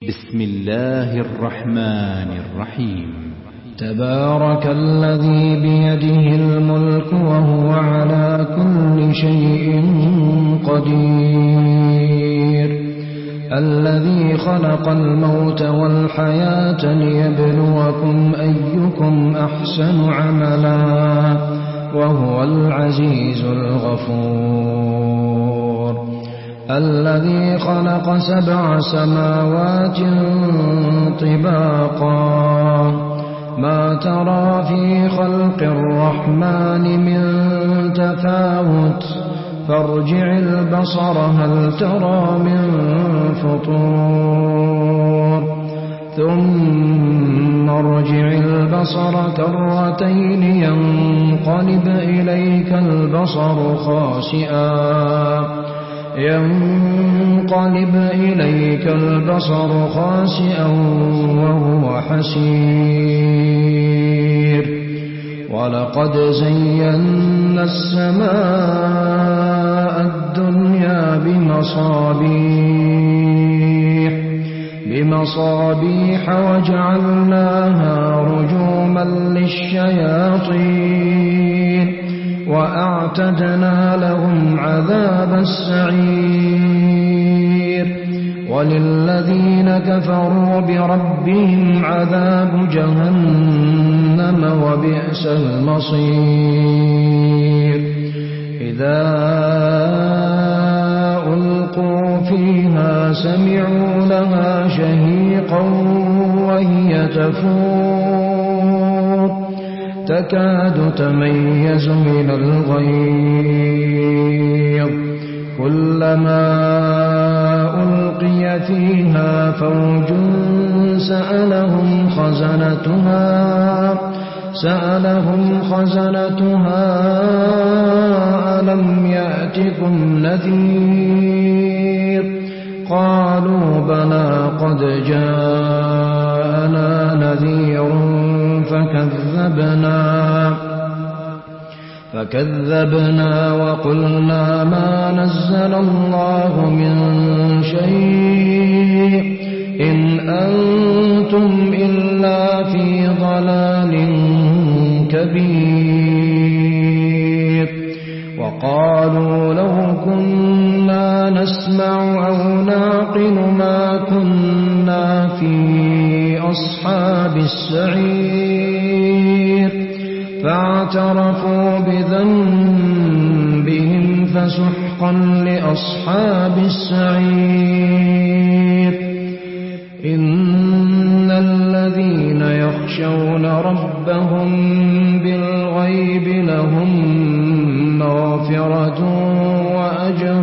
بسم الله الرحمن الرحيم. تبارك الذي بيده الملك وهو على كل شيء قدير، الذي خلق الموت والحياة ليبلوكم أيكم أحسن عملا وهو العزيز الغفور، الذي خلق 7 سماوات طباقا، ما ترى في خلق الرحمن من تفاوت، فارجع البصر هل ترى من فطور، ثم ارجع البصر كرتين ينقلب إليك البصر خاسئا وهو حسير، ولقد زينا السماء الدنيا بمصابيح وجعلناها رجوما للشياطين، وأعتدنا لهم عذاب السعير، وللذين كفروا بربهم عذاب جهنم وبئس المصير. إذا ألقوا فيها سمعوا لها شهيقا وهي تفور، تكاد تميز من الغيظ، كلما ألقي فيها فوج سألهم خزنتها ألم يأتكم نذير، قالوا بلى قد جاءنا نذير فكذبنا وقلنا ما نزل الله من شيء إن أنتم إلا في ضلال كبير، وقالوا لو كنا نسمع أو نعقل ما كنا في أصحاب السعير، فاعترفوا بذنبهم فسحقا لأصحاب السعير. إن الذين يخشون ربهم بالغيب لهم مغفرة وأجر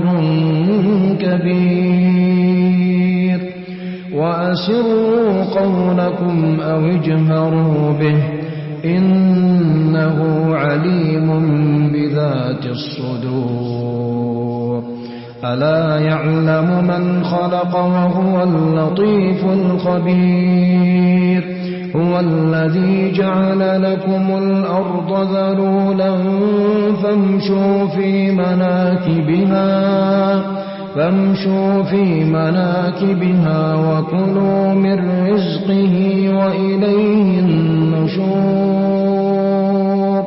كبير، وأسروا قولكم أو اجهروا به إنه عليم بذات الصدور. ألا يعلم من خلق وهو اللطيف الخبير، هو الذي جعل لكم الأرض ذلولا فامشوا في مناكبها وكلوا من رزقه وإليه النشور.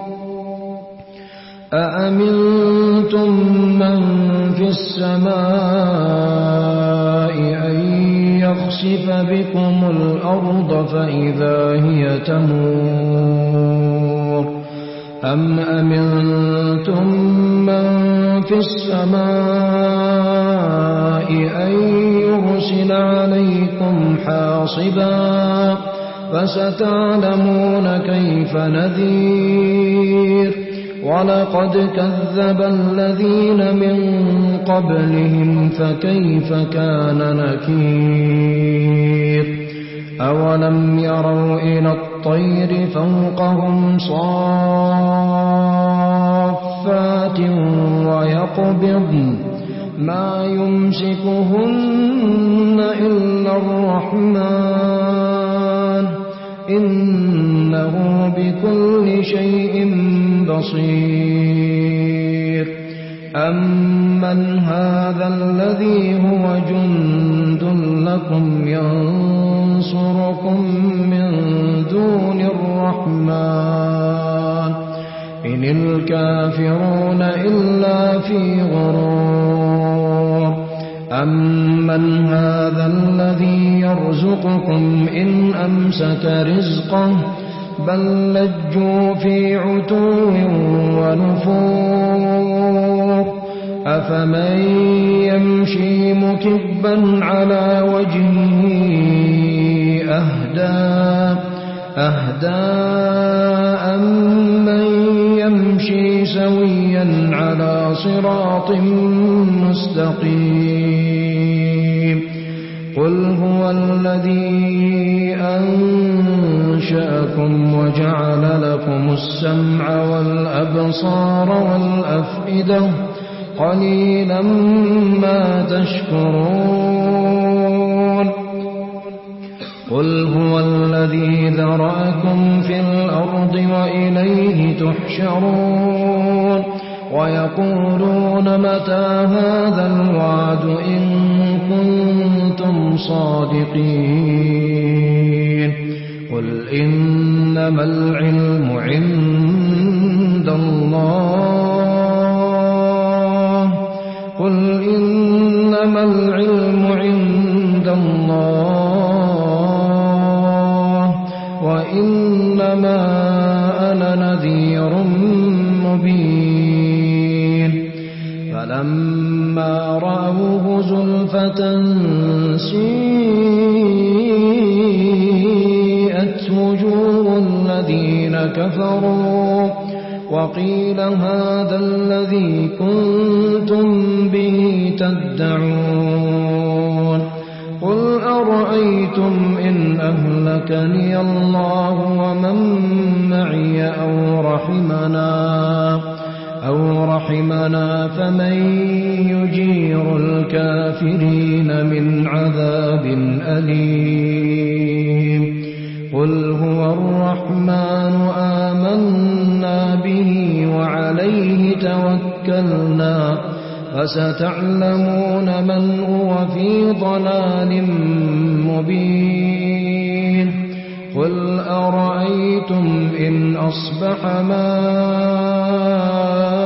أأمنتم من في السماء أن يخسف بكم الأرض فإذا هي تمور، أم أمنتم من في السماء أن يرسل عليكم حاصبا، فستعلمون كيف نذير. ولقد كذب الذين من قبلهم فكيف كان نكير. أولم يروا إلى الطير فوقهم صافات ويقبضن ما يمسكهن إلا الرحمن إنه بكل شيء بصير. أمن هذا الذي هو جند لكم ينصر الرحمن إن الكافرون إلا في غرور أمن هذا الذي يرزقكم إن أمسك رزقه بل لجوا في عتو ونفور أفمن يمشي مكبا على وجهه أهدى أمن يمشي سويا على صراط مستقيم قل هو الذي أنشأكم وجعل لكم السمع والأبصار والأفئدة قليلا ما تشكرون قل هو الذي ذرأكم في الأرض وإليه تحشرون ويقولون متى هذا الوعد إن كنتم صادقين قل إنما العلم عند الله قل إنما العلم عند الله وإنما أنا نذير مبين فلما رأوه زلفة سيئت وجوه الذين كفروا وقيل هذا الذي كنتم به تدعون قل أرأيتم إن أهلكني الله ومن معي أو رحمنا فمن يجير الكافرين من عذاب أليم قل هو الرحمن آمنا به وعليه توكلنا فستعلمون من هو في ضلال مبين قل أرأيتم إن أصبح ماؤكم